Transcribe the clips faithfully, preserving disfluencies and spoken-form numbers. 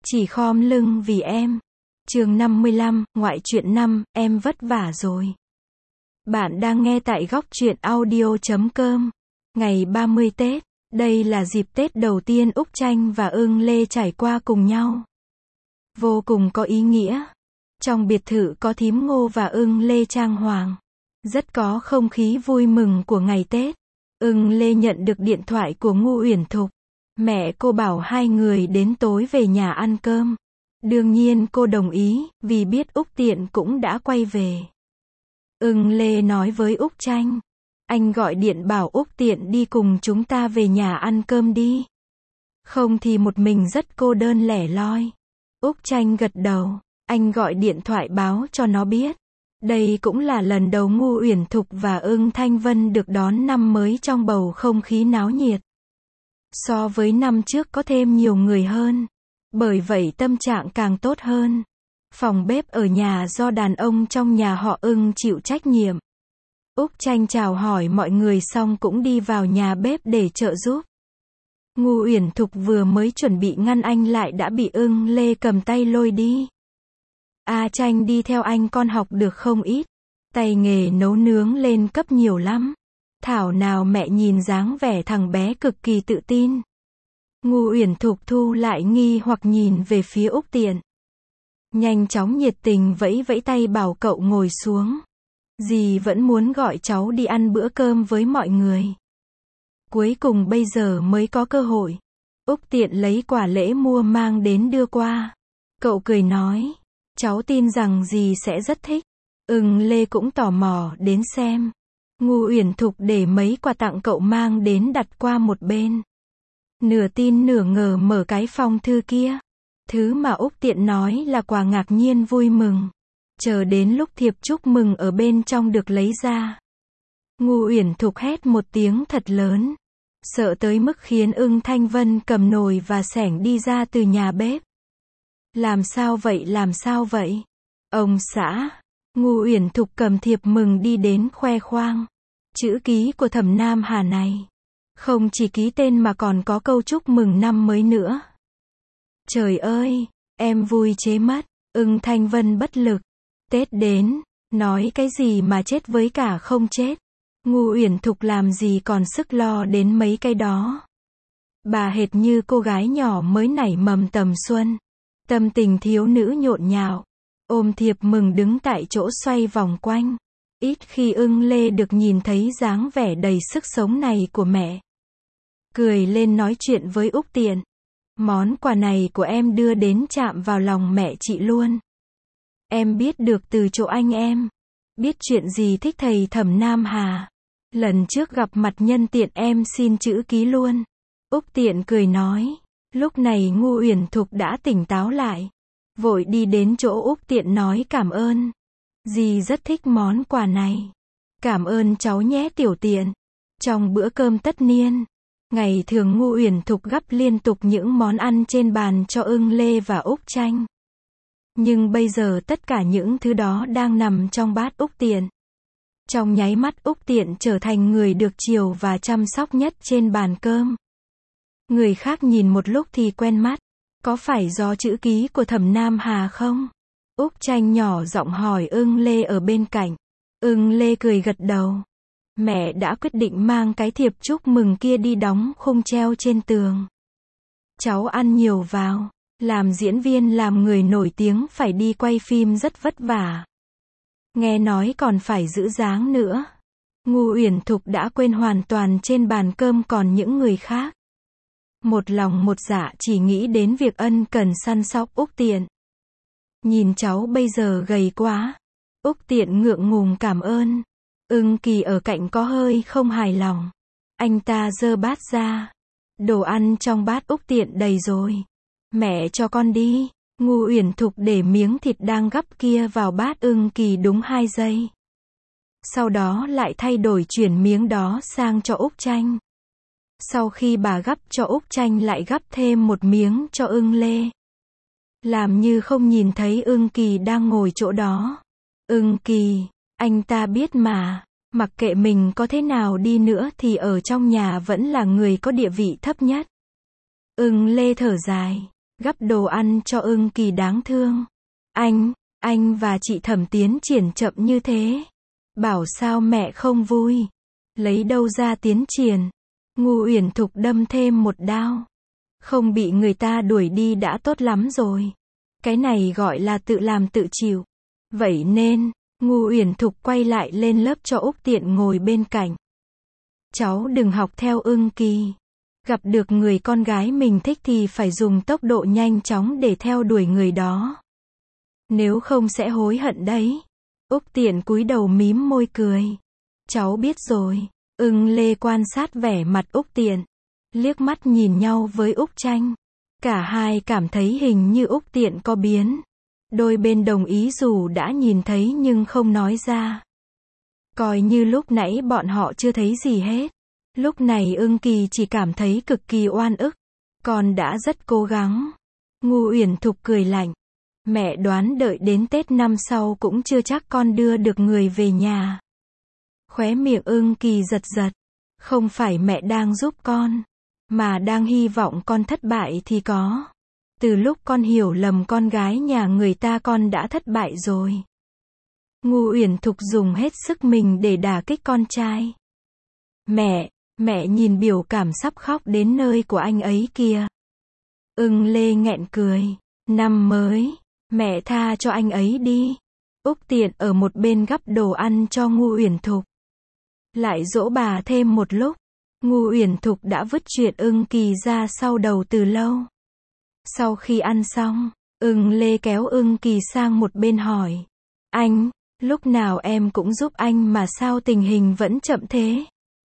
Chỉ khom lưng vì em. Chương năm mươi lăm, ngoại truyện năm, em vất vả rồi. Bạn đang nghe tại góc truyện audio chấm com. Ngày ba mươi Tết, đây là dịp Tết đầu tiên Úc Chanh và Ưng Lê trải qua cùng nhau. Vô cùng có ý nghĩa. Trong biệt thự có thím Ngô và Ưng Lê trang hoàng. Rất có không khí vui mừng của ngày Tết. Ưng Lê nhận được điện thoại của Ngô Uyển Thục. Mẹ cô bảo hai người đến tối về nhà ăn cơm. Đương nhiên cô đồng ý, vì biết Úc Tiện cũng đã quay về. Ưng Lê nói với Úc Chanh. Anh gọi điện bảo Úc Tiện đi cùng chúng ta về nhà ăn cơm đi. Không thì một mình rất cô đơn lẻ loi. Úc Chanh gật đầu. Anh gọi điện thoại báo cho nó biết. Đây cũng là lần đầu Ngô Uyển Thục và Ưng Thanh Vân được đón năm mới trong bầu không khí náo nhiệt. So với năm trước có thêm nhiều người hơn. Bởi vậy tâm trạng càng tốt hơn. Phòng bếp ở nhà do đàn ông trong nhà họ Ưng chịu trách nhiệm. Úc Chanh chào hỏi mọi người xong cũng đi vào nhà bếp để trợ giúp. Ngô Uyển Thục vừa mới chuẩn bị ngăn anh lại đã bị Ưng Lê cầm tay lôi đi. A Chanh đi theo anh con học được không ít. Tay nghề nấu nướng lên cấp nhiều lắm. Thảo nào mẹ nhìn dáng vẻ thằng bé cực kỳ tự tin. Ngô Uyển Thục thu lại nghi hoặc nhìn về phía Úc Tiện. Nhanh chóng nhiệt tình vẫy vẫy tay bảo cậu ngồi xuống. Dì vẫn muốn gọi cháu đi ăn bữa cơm với mọi người. Cuối cùng bây giờ mới có cơ hội. Úc Tiện lấy quà lễ mua mang đến đưa qua. Cậu cười nói. Cháu tin rằng dì sẽ rất thích. Ưng Lê cũng tò mò đến xem. Ngô Uyển Thục để mấy quà tặng cậu mang đến đặt qua một bên. Nửa tin nửa ngờ mở cái phong thư kia. Thứ mà Úc Tiện nói là quà ngạc nhiên vui mừng. Chờ đến lúc thiệp chúc mừng ở bên trong được lấy ra. Ngô Uyển Thục hét một tiếng thật lớn. Sợ tới mức khiến Ưng Thanh Vân cầm nồi và xẻng đi ra từ nhà bếp. Làm sao vậy làm sao vậy? Ông xã. Ngô Uyển Thục cầm thiệp mừng đi đến khoe khoang. Chữ ký của Thẩm Nam Hà này. Không chỉ ký tên mà còn có câu chúc mừng năm mới nữa. Trời ơi, em vui chế mất. Ưng Thanh Vân bất lực. Tết đến, nói cái gì mà chết với cả không chết. Ngô Uyển Thục làm gì còn sức lo đến mấy cái đó. Bà hệt như cô gái nhỏ mới nảy mầm tầm xuân. Tâm tình thiếu nữ nhộn nhạo. Ôm thiệp mừng đứng tại chỗ xoay vòng quanh. Ít khi Ưng Lê được nhìn thấy dáng vẻ đầy sức sống này của mẹ. Cười lên nói chuyện với Úc Tiện. Món quà này của em đưa đến chạm vào lòng mẹ chị luôn. Em biết được từ chỗ anh em. Biết chuyện gì thích thầy Thẩm Nam Hà. Lần trước gặp mặt nhân tiện em xin chữ ký luôn. Úc Tiện cười nói. Lúc này Ngô Uyển Thục đã tỉnh táo lại. Vội đi đến chỗ Úc Tiện nói cảm ơn. Dì rất thích món quà này. Cảm ơn cháu nhé Tiểu Tiện. Trong bữa cơm tất niên. Ngày thường Ngô Uyển Thục gắp liên tục những món ăn trên bàn cho Ưng Lê và Úc Chanh. Nhưng bây giờ tất cả những thứ đó đang nằm trong bát Úc Tiện. Trong nháy mắt Úc Tiện trở thành người được chiều và chăm sóc nhất trên bàn cơm. Người khác nhìn một lúc thì quen mắt. Có phải do chữ ký của Thẩm Nam Hà không? Úc Chanh nhỏ giọng hỏi Ưng Lê ở bên cạnh. Ưng Lê cười gật đầu. Mẹ đã quyết định mang cái thiệp chúc mừng kia đi đóng khung treo trên tường. Cháu ăn nhiều vào. Làm diễn viên làm người nổi tiếng phải đi quay phim rất vất vả. Nghe nói còn phải giữ dáng nữa. Ngô Uyển Thục đã quên hoàn toàn trên bàn cơm còn những người khác. Một lòng một dạ chỉ nghĩ đến việc ân cần săn sóc Úc Tiện. Nhìn cháu bây giờ gầy quá. Úc Tiện ngượng ngùng cảm ơn. Ưng Kỳ ở cạnh có hơi không hài lòng. Anh ta giơ bát ra. Đồ ăn trong bát Úc Tiện đầy rồi. Mẹ cho con đi. Ngô Uyển Thục để miếng thịt đang gắp kia vào bát Ưng Kỳ đúng hai giây. Sau đó lại thay đổi chuyển miếng đó sang cho Úc Chanh. Sau khi bà gắp cho Úc Chanh lại gắp thêm một miếng cho Ưng Lê. Làm như không nhìn thấy Ưng Kỳ đang ngồi chỗ đó. Ưng Kỳ, anh ta biết mà, mặc kệ mình có thế nào đi nữa thì ở trong nhà vẫn là người có địa vị thấp nhất. Ưng Lê thở dài. gắp đồ ăn cho Ưng Kỳ đáng thương. Anh, anh và chị Thẩm tiến triển chậm như thế. Bảo sao mẹ không vui. Lấy đâu ra tiến triển. Ngu Uyển Thục đâm thêm một đao. Không bị người ta đuổi đi đã tốt lắm rồi. Cái này gọi là tự làm tự chịu. Vậy nên, Ngu Uyển Thục quay lại lên lớp cho Úc Tiện ngồi bên cạnh. Cháu đừng học theo Ưng Kỳ. Gặp được người con gái mình thích thì phải dùng tốc độ nhanh chóng để theo đuổi người đó. Nếu không sẽ hối hận đấy. Úc Tiện cúi đầu mím môi cười. Cháu biết rồi. Ưng Lê quan sát vẻ mặt Úc Tiện. Liếc mắt nhìn nhau với Úc Tranh. Cả hai cảm thấy hình như Úc Tiện có biến. Đôi bên đồng ý dù đã nhìn thấy nhưng không nói ra. Coi như lúc nãy bọn họ chưa thấy gì hết. Lúc này Ưng Kỳ chỉ cảm thấy cực kỳ oan ức. Con đã rất cố gắng. Ngu Uyển Thục cười lạnh. Mẹ đoán đợi đến Tết năm sau cũng chưa chắc con đưa được người về nhà. Khóe miệng Ưng Kỳ giật giật. Không phải mẹ đang giúp con, mà đang hy vọng con thất bại thì có. Từ lúc con hiểu lầm con gái nhà người ta con đã thất bại rồi. Ngu Uyển Thục dùng hết sức mình để đả kích con trai. Mẹ, mẹ nhìn biểu cảm sắp khóc đến nơi của anh ấy kìa. Ưng Lê nghẹn cười. Năm mới, mẹ tha cho anh ấy đi. Úc Tiện ở một bên gắp đồ ăn cho Ngu Uyển Thục. Lại dỗ bà thêm một lúc. Ngu Uyển Thục đã vứt chuyện Ưng Kỳ ra sau đầu từ lâu. Sau khi ăn xong, Ưng Lê kéo Ưng Kỳ sang một bên hỏi. Anh, lúc nào em cũng giúp anh mà sao tình hình vẫn chậm thế?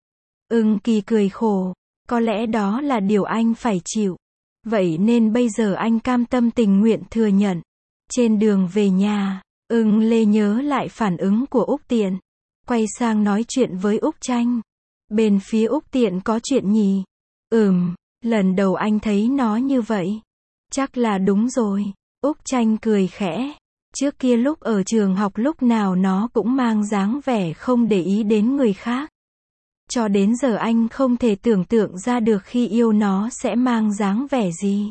Ưng Kỳ cười khổ. Có lẽ đó là điều anh phải chịu. Vậy nên bây giờ anh cam tâm tình nguyện thừa nhận. Trên đường về nhà, Ưng Lê nhớ lại phản ứng của Úc Tiện. Quay sang nói chuyện với Úc Tranh. Bên phía Úc Tiện có chuyện nhỉ? Ừm, lần đầu anh thấy nó như vậy. Chắc là đúng rồi. Úc Tranh cười khẽ. Trước kia lúc ở trường học lúc nào nó cũng mang dáng vẻ không để ý đến người khác. Cho đến giờ anh không thể tưởng tượng ra được khi yêu nó sẽ mang dáng vẻ gì.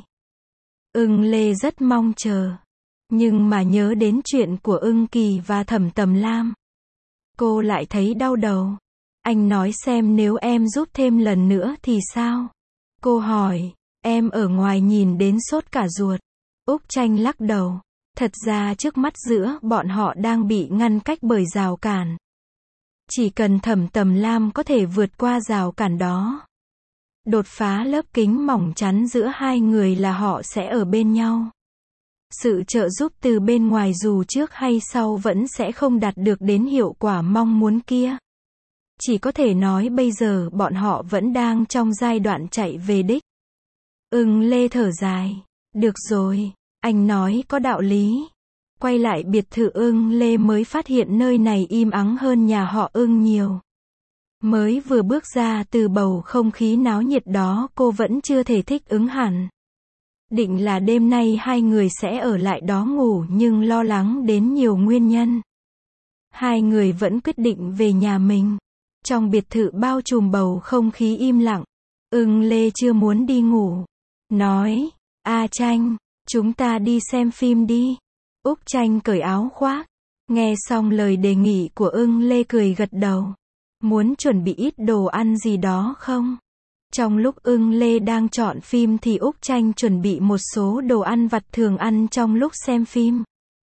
Ưng Lê rất mong chờ. Nhưng mà nhớ đến chuyện của Ưng Kỳ và Thẩm Tầm Lam. Cô lại thấy đau đầu. Anh nói xem nếu em giúp thêm lần nữa thì sao? Cô hỏi. Em ở ngoài nhìn đến sốt cả ruột. Úc Tranh lắc đầu. Thật ra trước mắt giữa bọn họ đang bị ngăn cách bởi rào cản. Chỉ cần Thẩm Tầm Lam có thể vượt qua rào cản đó. Đột phá lớp kính mỏng chắn giữa hai người là họ sẽ ở bên nhau. Sự trợ giúp từ bên ngoài dù trước hay sau vẫn sẽ không đạt được đến hiệu quả mong muốn kia. Chỉ có thể nói bây giờ bọn họ vẫn đang trong giai đoạn chạy về đích. Ưng Lê thở dài. Được rồi, anh nói có đạo lý. Quay lại biệt thự Ưng Lê mới phát hiện nơi này im ắng hơn nhà họ Ưng nhiều. Mới vừa bước ra từ bầu không khí náo nhiệt đó cô vẫn chưa thể thích ứng hẳn. Định là đêm nay hai người sẽ ở lại đó ngủ nhưng lo lắng đến nhiều nguyên nhân. Hai người vẫn quyết định về nhà mình. Trong biệt thự bao trùm bầu không khí im lặng. Ưng Lê chưa muốn đi ngủ. Nói, A Tranh, chúng ta đi xem phim đi. Úc Tranh cởi áo khoác. Nghe xong lời đề nghị của Ưng Lê cười gật đầu. Muốn chuẩn bị ít đồ ăn gì đó không? Trong lúc Ưng Lê đang chọn phim thì Úc Tranh chuẩn bị một số đồ ăn vặt thường ăn trong lúc xem phim.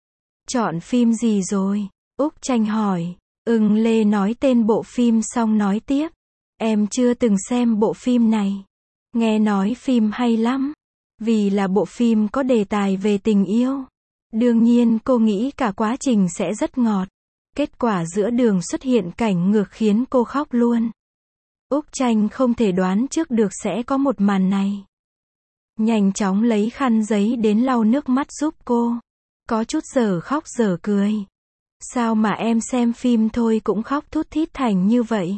Chọn phim gì rồi? Úc Tranh hỏi. Ưng Lê nói tên bộ phim xong nói tiếp. Em chưa từng xem bộ phim này. Nghe nói phim hay lắm. Vì là bộ phim có đề tài về tình yêu. Đương nhiên cô nghĩ cả quá trình sẽ rất ngọt. Kết quả giữa đường xuất hiện cảnh ngược khiến cô khóc luôn. Úc Tranh không thể đoán trước được sẽ có một màn này. Nhanh chóng lấy khăn giấy đến lau nước mắt giúp cô. Có chút giờ khóc giờ cười. Sao mà em xem phim thôi cũng khóc thút thít thành như vậy?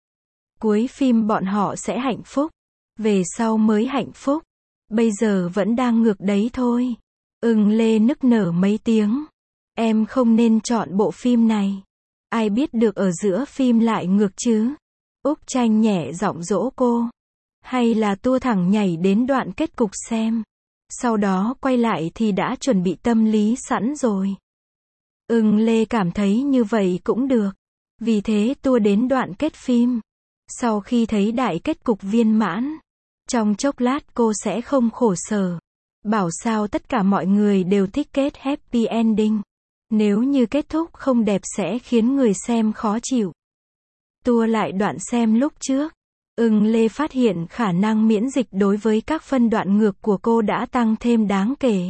Cuối phim bọn họ sẽ hạnh phúc. Về sau mới hạnh phúc. Bây giờ vẫn đang ngược đấy thôi. Ưng Lê nức nở mấy tiếng. Em không nên chọn bộ phim này. Ai biết được ở giữa phim lại ngược chứ? Úc Tranh nhẹ giọng dỗ cô. Hay là tua thẳng nhảy đến đoạn kết cục xem. Sau đó quay lại thì đã chuẩn bị tâm lý sẵn rồi. Ưng Lê cảm thấy như vậy cũng được. Vì thế tua đến đoạn kết phim. Sau khi thấy đại kết cục viên mãn, trong chốc lát cô sẽ không khổ sở. Bảo sao tất cả mọi người đều thích kết happy ending. Nếu như kết thúc không đẹp sẽ khiến người xem khó chịu. Tua lại đoạn xem lúc trước. Ưng Lê phát hiện khả năng miễn dịch đối với các phân đoạn ngược của cô đã tăng thêm đáng kể.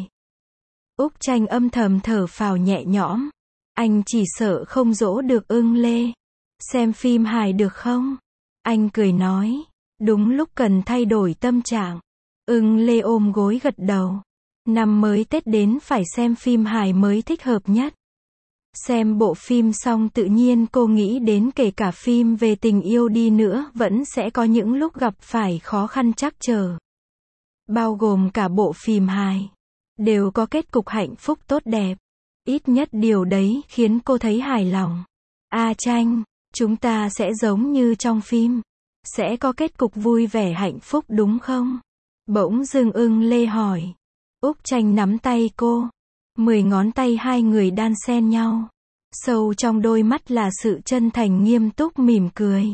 Úc Tranh âm thầm thở phào nhẹ nhõm. Anh chỉ sợ không dỗ được Ưng Lê. Xem phim hài được không? Anh cười nói. Đúng lúc cần thay đổi tâm trạng. Ưng Lê ôm gối gật đầu. Năm mới Tết đến phải xem phim hài mới thích hợp nhất. Xem bộ phim xong tự nhiên cô nghĩ đến kể cả phim về tình yêu đi nữa vẫn sẽ có những lúc gặp phải khó khăn trắc trở. Bao gồm cả bộ phim hài. Đều có kết cục hạnh phúc tốt đẹp. Ít nhất điều đấy khiến cô thấy hài lòng. A Tranh, chúng ta sẽ giống như trong phim. Sẽ có kết cục vui vẻ hạnh phúc đúng không? Bỗng dưng Ưng Lê hỏi. Úc Tranh nắm tay cô. Mười ngón tay hai người đan xen nhau. Sâu trong đôi mắt là sự chân thành nghiêm túc mỉm cười.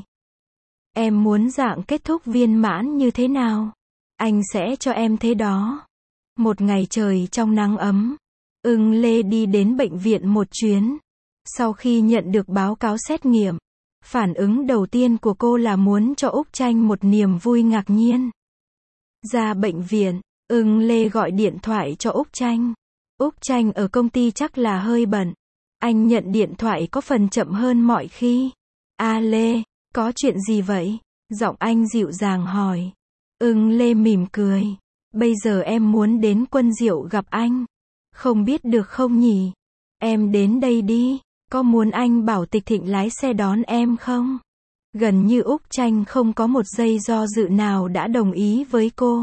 Em muốn dạng kết thúc viên mãn như thế nào? Anh sẽ cho em thế đó. Một ngày trời trong nắng ấm. Ưng Lê đi đến bệnh viện một chuyến. Sau khi nhận được báo cáo xét nghiệm, phản ứng đầu tiên của cô là muốn cho Úc Tranh một niềm vui ngạc nhiên. Ra bệnh viện, Ưng Lê gọi điện thoại cho Úc Tranh. Úc Tranh ở công ty chắc là hơi bận. Anh nhận điện thoại có phần chậm hơn mọi khi. A Lê, có chuyện gì vậy? Giọng anh dịu dàng hỏi. Ưng Lê mỉm cười. Bây giờ em muốn đến Quân Diệu gặp anh. Không biết được không nhỉ? Em đến đây đi. Có muốn anh bảo Tịch Thịnh lái xe đón em không? Gần như Úc Tranh không có một giây do dự nào đã đồng ý với cô.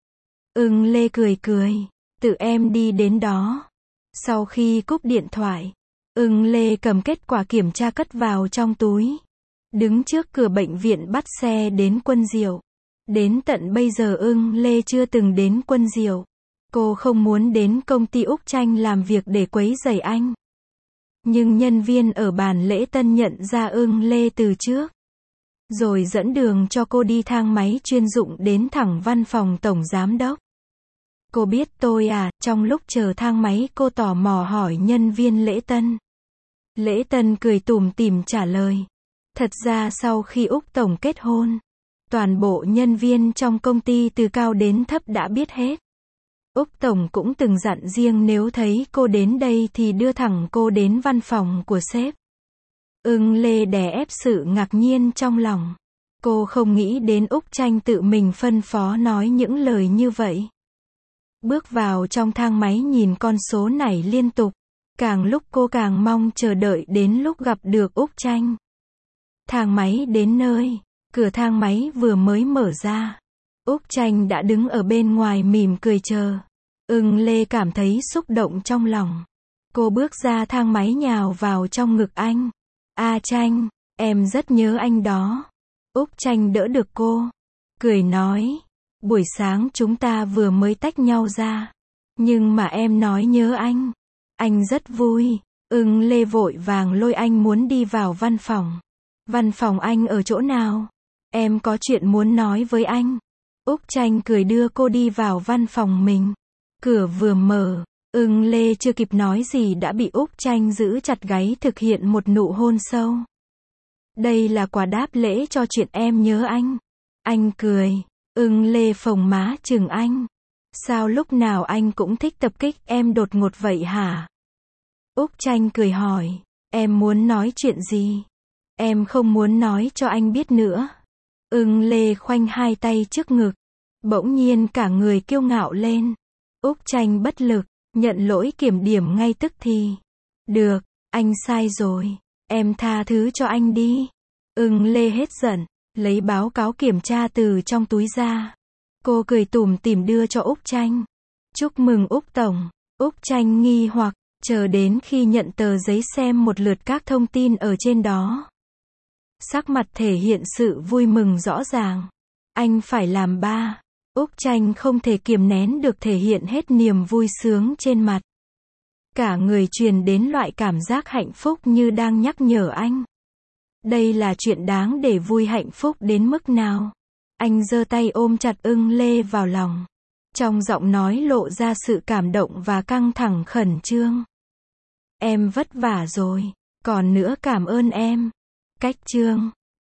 Ưng Lê cười cười. Tự em đi đến đó. Sau khi cúp điện thoại, Ưng Lê cầm kết quả kiểm tra cất vào trong túi. Đứng trước cửa bệnh viện bắt xe đến Quân Diệu. Đến tận bây giờ Ưng Lê chưa từng đến Quân Diệu. Cô không muốn đến công ty Úc Tranh làm việc để quấy rầy anh. Nhưng nhân viên ở bàn lễ tân nhận ra Ưng Lê từ trước. Rồi dẫn đường cho cô đi thang máy chuyên dụng đến thẳng văn phòng tổng giám đốc. Cô biết tôi à? Trong lúc chờ thang máy cô tò mò hỏi nhân viên lễ tân. Lễ tân cười tủm tỉm trả lời. Thật ra sau khi Úc Tổng kết hôn, toàn bộ nhân viên trong công ty từ cao đến thấp đã biết hết. Úc Tổng cũng từng dặn riêng nếu thấy cô đến đây thì đưa thẳng cô đến văn phòng của sếp. Ưng Lê đè ép sự ngạc nhiên trong lòng. Cô không nghĩ đến Úc Tranh tự mình phân phó nói những lời như vậy. Bước vào trong thang máy nhìn con số này liên tục. Càng lúc cô càng mong chờ đợi đến lúc gặp được Úc Tranh. Thang máy đến nơi. Cửa thang máy vừa mới mở ra. Úc Tranh đã đứng ở bên ngoài mỉm cười chờ. Ưng Lê cảm thấy xúc động trong lòng. Cô bước ra thang máy nhào vào trong ngực anh. A Tranh, em rất nhớ anh đó. Úc Tranh đỡ được cô. Cười nói. Buổi sáng chúng ta vừa mới tách nhau ra. Nhưng mà em nói nhớ anh. Anh rất vui. Ưng Lê vội vàng lôi anh muốn đi vào văn phòng. Văn phòng anh ở chỗ nào? Em có chuyện muốn nói với anh. Úc Tranh cười đưa cô đi vào văn phòng mình. Cửa vừa mở, Ưng Lê chưa kịp nói gì đã bị Úc Tranh giữ chặt gáy thực hiện một nụ hôn sâu. Đây là quà đáp lễ cho chuyện em nhớ anh. Anh cười. Ưng Lê phồng má chừng anh. Sao lúc nào anh cũng thích tập kích em đột ngột vậy hả? Úc Tranh cười hỏi. Em muốn nói chuyện gì? Em không muốn nói cho anh biết nữa. Ưng Lê khoanh hai tay trước ngực. Bỗng nhiên cả người kiêu ngạo lên. Úc Tranh bất lực, nhận lỗi kiểm điểm ngay tức thì. Được, anh sai rồi. Em tha thứ cho anh đi. Ưng Lê hết giận, lấy báo cáo kiểm tra từ trong túi ra. Cô cười tủm tỉm đưa cho Úc Tranh. Chúc mừng Úc Tổng. Úc Tranh nghi hoặc, chờ đến khi nhận tờ giấy xem một lượt các thông tin ở trên đó. Sắc mặt thể hiện sự vui mừng rõ ràng. Anh phải làm ba. Úc Tranh không thể kiềm nén được thể hiện hết niềm vui sướng trên mặt. Cả người truyền đến loại cảm giác hạnh phúc như đang nhắc nhở anh. Đây là chuyện đáng để vui, hạnh phúc đến mức nào. Anh giơ tay ôm chặt Ưng Lê vào lòng. Trong giọng nói lộ ra sự cảm động và căng thẳng khẩn trương. Em vất vả rồi. Còn nữa, cảm ơn em. Cách chương